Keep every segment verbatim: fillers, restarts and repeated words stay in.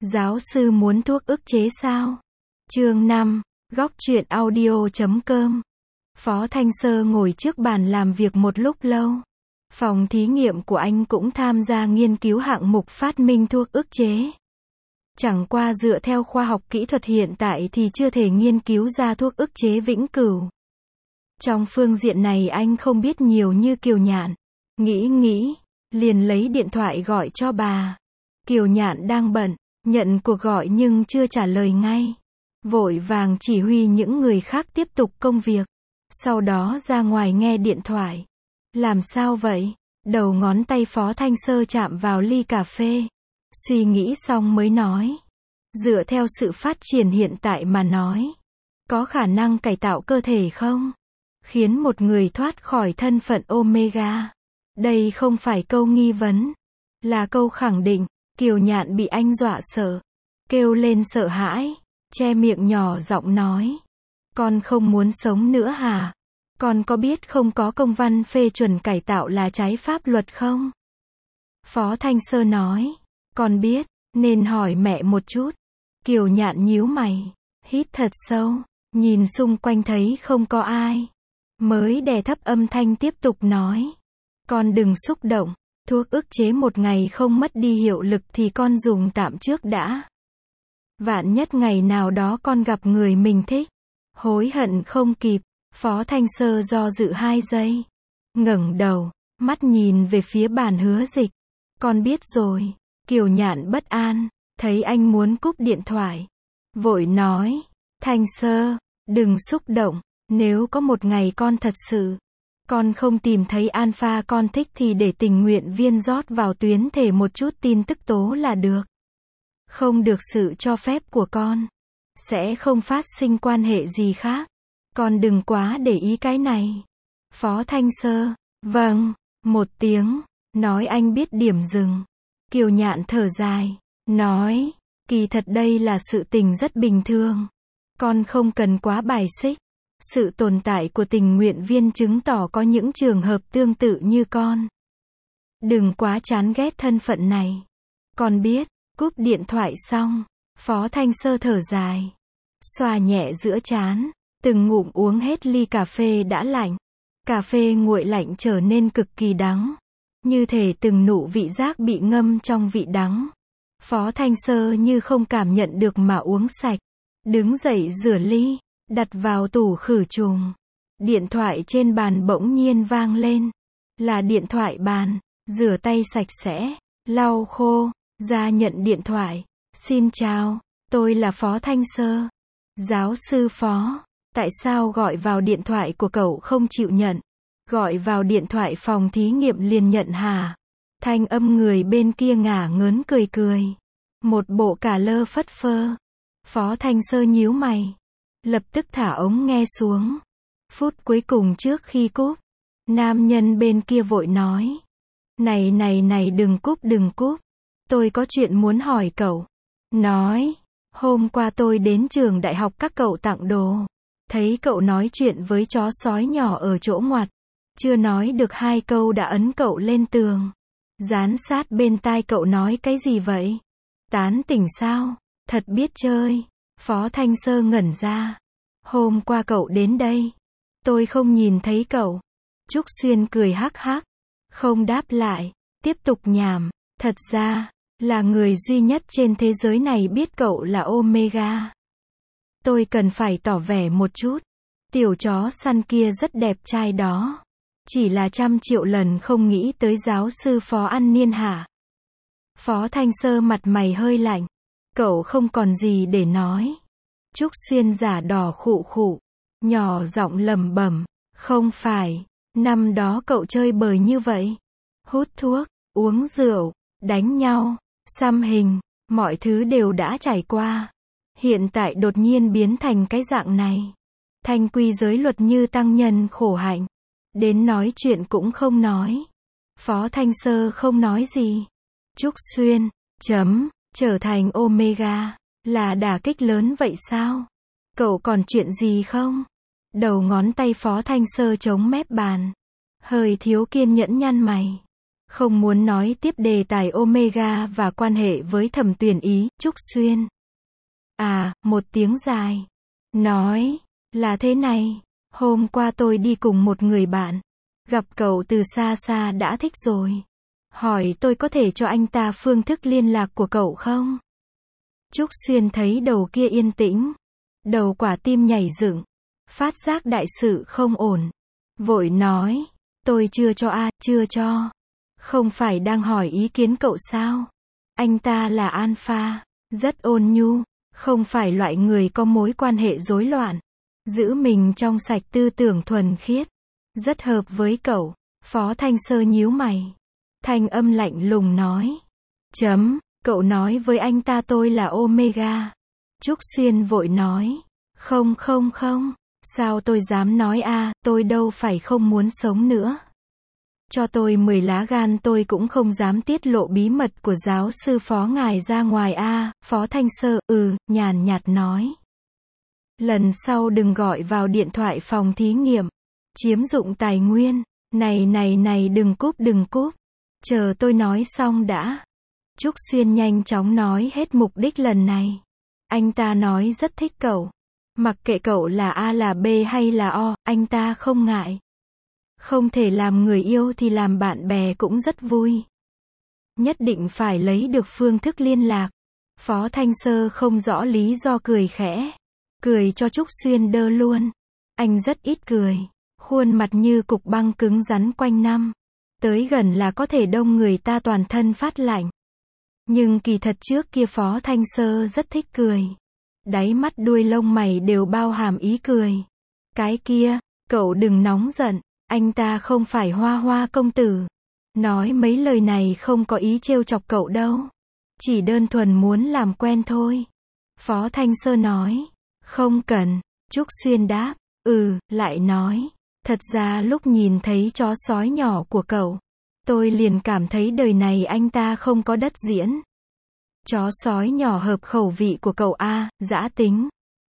Giáo sư muốn thuốc ức chế sao? Chương năm, góc truyện audio chấm com. Phó Thanh Sơ ngồi trước bàn làm việc một lúc lâu. Phòng thí nghiệm của anh cũng tham gia nghiên cứu hạng mục phát minh thuốc ức chế. Chẳng qua dựa theo khoa học kỹ thuật hiện tại thì chưa thể nghiên cứu ra thuốc ức chế vĩnh cửu. Trong phương diện này anh không biết nhiều như Kiều Nhạn. Nghĩ nghĩ, liền lấy điện thoại gọi cho bà. Kiều Nhạn đang bận, nhận cuộc gọi nhưng chưa trả lời ngay. Vội vàng chỉ huy những người khác tiếp tục công việc. Sau đó ra ngoài nghe điện thoại. Làm sao vậy? Đầu ngón tay Phó Thanh Sơ chạm vào ly cà phê. Suy nghĩ xong mới nói. Dựa theo sự phát triển hiện tại mà nói. Có khả năng cải tạo cơ thể không? Khiến một người thoát khỏi thân phận Omega. Đây không phải câu nghi vấn. Là câu khẳng định. Kiều Nhạn bị anh dọa sợ. Kêu lên sợ hãi. Che miệng nhỏ giọng nói. Con không muốn sống nữa hả? Con có biết không có công văn phê chuẩn cải tạo là trái pháp luật không? Phó Thanh Sơ nói. Con biết, nên hỏi mẹ một chút. Kiều Nhạn nhíu mày. Hít thật sâu. Nhìn xung quanh thấy không có ai. Mới đè thấp âm thanh tiếp tục nói. Con đừng xúc động. Thuốc ức chế một ngày không mất đi hiệu lực thì con dùng tạm trước đã. Vạn nhất ngày nào đó con gặp người mình thích. Hối hận không kịp. Phó Thanh Sơ do dự hai giây. Ngẩng đầu, mắt nhìn về phía bàn Hứa Dịch. Con biết rồi. Kiều Nhạn bất an, thấy anh muốn cúp điện thoại. Vội nói. Thanh Sơ, đừng xúc động. Nếu có một ngày con thật sự, con không tìm thấy alpha con thích thì để tình nguyện viên rót vào tuyến thể một chút tin tức tố là được. Không được sự cho phép của con. Sẽ không phát sinh quan hệ gì khác. Con đừng quá để ý cái này. Phó Thanh Sơ. Vâng. Một tiếng. Nói anh biết điểm dừng. Kiều Nhạn thở dài. Nói. Kỳ thật đây là sự tình rất bình thường. Con không cần quá bài xích. Sự tồn tại của tình nguyện viên chứng tỏ có những trường hợp tương tự như con. Đừng quá chán ghét thân phận này. Con biết. Cúp điện thoại xong. Phó Thanh Sơ thở dài. Xoa nhẹ giữa trán. Từng ngụm uống hết ly cà phê đã lạnh. Cà phê nguội lạnh trở nên cực kỳ đắng. Như thể từng nụ vị giác bị ngâm trong vị đắng. Phó Thanh Sơ như không cảm nhận được mà uống sạch. Đứng dậy rửa ly. Đặt vào tủ khử trùng. Điện thoại trên bàn bỗng nhiên vang lên. Là điện thoại bàn. Rửa tay sạch sẽ. Lau khô. Ra nhận điện thoại. Xin chào. Tôi là Phó Thanh Sơ. Giáo sư Phó. Tại sao gọi vào điện thoại của cậu không chịu nhận? Gọi vào điện thoại phòng thí nghiệm liền nhận hả? Thanh âm người bên kia ngả ngớn cười cười. Một bộ cả lơ phất phơ. Phó Thanh Sơ nhíu mày. Lập tức thả ống nghe xuống. Phút cuối cùng trước khi cúp. Nam nhân bên kia vội nói. Này này này đừng cúp đừng cúp. Tôi có chuyện muốn hỏi cậu. Nói. Hôm qua tôi đến trường đại học các cậu tặng đồ. Thấy cậu nói chuyện với chó sói nhỏ ở chỗ ngoặt. Chưa nói được hai câu đã ấn cậu lên tường. Dán sát bên tai cậu nói cái gì vậy? Tán tỉnh sao? Thật biết chơi. Phó Thanh Sơ ngẩn ra. Hôm qua cậu đến đây. Tôi không nhìn thấy cậu. Trúc Xuyên cười hắc hắc. Không đáp lại. Tiếp tục nhảm. Thật ra, là người duy nhất trên thế giới này biết cậu là Omega. Tôi cần phải tỏ vẻ một chút. Tiểu chó săn kia rất đẹp trai đó. Chỉ là trăm triệu lần không nghĩ tới giáo sư Phó ăn niên hả? Phó Thanh Sơ mặt mày hơi lạnh. Cậu không còn gì để nói. Trúc Xuyên giả đỏ khụ khụ. Nhỏ giọng lẩm bẩm. Không phải. Năm đó cậu chơi bời như vậy. Hút thuốc, uống rượu, đánh nhau, xăm hình. Mọi thứ đều đã trải qua. Hiện tại đột nhiên biến thành cái dạng này. Thanh quy giới luật như tăng nhân khổ hạnh. Đến nói chuyện cũng không nói. Phó Thanh Sơ không nói gì. Trúc Xuyên, chấm, trở thành Omega. Là đả kích lớn vậy sao? Cậu còn chuyện gì không? Đầu ngón tay Phó Thanh Sơ chống mép bàn. Hơi thiếu kiên nhẫn nhăn mày. Không muốn nói tiếp đề tài Omega và quan hệ với Thẩm Tuyển Ý, Trúc Xuyên. À, một tiếng dài. Nói, là thế này, hôm qua tôi đi cùng một người bạn. Gặp cậu từ xa xa đã thích rồi. Hỏi tôi có thể cho anh ta phương thức liên lạc của cậu không? Trúc Xuyên thấy đầu kia yên tĩnh. Đầu quả tim nhảy dựng. Phát giác đại sự không ổn. Vội nói, tôi chưa cho a, à, chưa cho. Không phải đang hỏi ý kiến cậu sao? Anh ta là alpha, rất ôn nhu, không phải loại người có mối quan hệ rối loạn. Giữ mình trong sạch tư tưởng thuần khiết. Rất hợp với cậu. Phó Thanh Sơ nhíu mày. Thanh âm lạnh lùng nói. Chấm, cậu nói với anh ta tôi là Omega. Trúc Xuyên vội nói. Không không không, sao tôi dám nói a, à, tôi đâu phải không muốn sống nữa. Cho tôi mười lá gan tôi cũng không dám tiết lộ bí mật của giáo sư Phó ngài ra ngoài a, à, Phó Thanh Sơ, ừ, nhàn nhạt nói. Lần sau đừng gọi vào điện thoại phòng thí nghiệm. Chiếm dụng tài nguyên. Này này này đừng cúp đừng cúp. Chờ tôi nói xong đã. Trúc Xuyên nhanh chóng nói hết mục đích lần này. Anh ta nói rất thích cậu. Mặc kệ cậu là A là B hay là O, anh ta không ngại. Không thể làm người yêu thì làm bạn bè cũng rất vui. Nhất định phải lấy được phương thức liên lạc. Phó Thanh Sơ không rõ lý do cười khẽ. Cười cho Trúc Xuyên đơ luôn. Anh rất ít cười. Khuôn mặt như cục băng cứng rắn quanh năm. Tới gần là có thể đông người ta toàn thân phát lạnh. Nhưng kỳ thật trước kia Phó Thanh Sơ rất thích cười. Đáy mắt đuôi lông mày đều bao hàm ý cười. Cái kia, cậu đừng nóng giận. Anh ta không phải Hoa Hoa công tử. Nói mấy lời này không có ý trêu chọc cậu đâu. Chỉ đơn thuần muốn làm quen thôi. Phó Thanh Sơ nói. Không cần. Trúc Xuyên đáp. Ừ, lại nói. Thật ra lúc nhìn thấy chó sói nhỏ của cậu, tôi liền cảm thấy đời này anh ta không có đất diễn. Chó sói nhỏ hợp khẩu vị của cậu a, dã tính.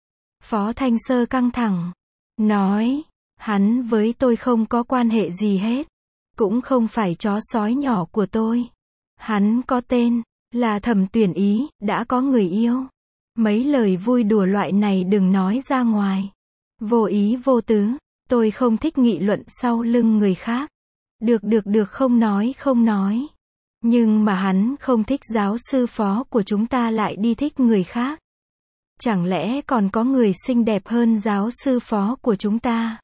Phó Thanh Sơ căng thẳng. Nói, hắn với tôi không có quan hệ gì hết. Cũng không phải chó sói nhỏ của tôi. Hắn có tên, là Thẩm Tuyển Ý, đã có người yêu. Mấy lời vui đùa loại này đừng nói ra ngoài. Vô ý vô tứ. Tôi không thích nghị luận sau lưng người khác. Được được được không nói không nói. Nhưng mà hắn không thích giáo sư Phó của chúng ta lại đi thích người khác. Chẳng lẽ còn có người xinh đẹp hơn giáo sư Phó của chúng ta?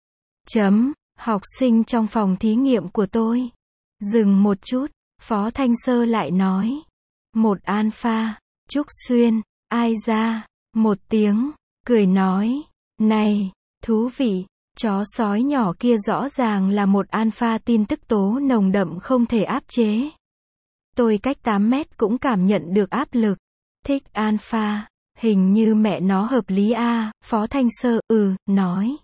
Chấm, học sinh trong phòng thí nghiệm của tôi. Dừng một chút, Phó Thanh Sơ lại nói. Một alpha, Trúc Xuyên, ai ra, một tiếng, cười nói. Này, thú vị. Chó sói nhỏ kia rõ ràng là một alpha tin tức tố nồng đậm không thể áp chế. Tôi cách tám mét cũng cảm nhận được áp lực. Thích alpha, hình như mẹ nó hợp lý a, Phó Thanh Sơ, ừ, nói.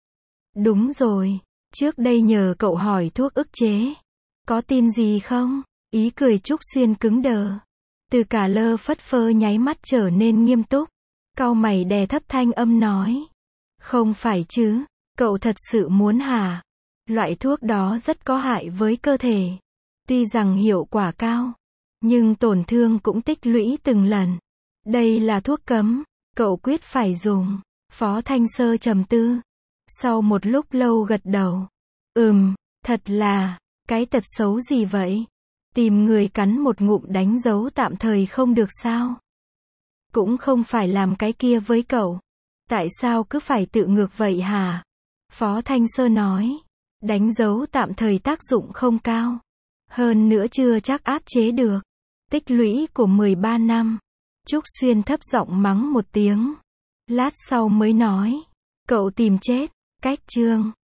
Đúng rồi, trước đây nhờ cậu hỏi thuốc ức chế. Có tin gì không? Ý cười Trúc Xuyên cứng đờ. Từ cả lơ phất phơ nháy mắt trở nên nghiêm túc. Cau mày đè thấp thanh âm nói. Không phải chứ. Cậu thật sự muốn hả? Loại thuốc đó rất có hại với cơ thể. Tuy rằng hiệu quả cao, nhưng tổn thương cũng tích lũy từng lần. Đây là thuốc cấm, cậu quyết phải dùng. Phó Thanh Sơ trầm tư. Sau một lúc lâu gật đầu. Ừm, thật là, cái tật xấu gì vậy? Tìm người cắn một ngụm đánh dấu tạm thời không được sao? Cũng không phải làm cái kia với cậu. Tại sao cứ phải tự ngược vậy hả? Phó Thanh Sơ nói, đánh dấu tạm thời tác dụng không cao. Hơn nữa chưa chắc áp chế được. Tích lũy của mười ba năm. Trúc Xuyên thấp giọng mắng một tiếng. Lát sau mới nói, cậu tìm chết, cách chương.